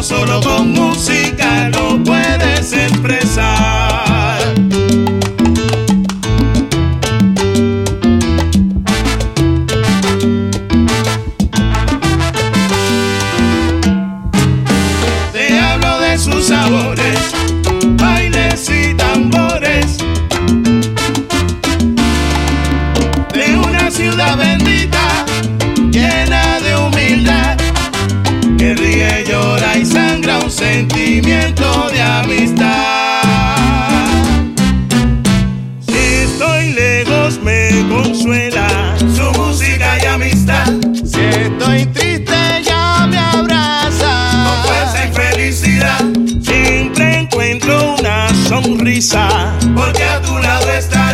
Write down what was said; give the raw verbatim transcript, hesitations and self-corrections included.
solo con música lo puedes expresar. Te hablo de sus sabores, bailes y tambores, de una ciudad bendita, llena de humildad, que ríe, llora y sangra un sentimiento de amistad. Si estoy lejos me consuela su música y amistad. Si estoy triste ella me abraza Con fuerza y felicidad siempre encuentro una sonrisa, porque a tu lado está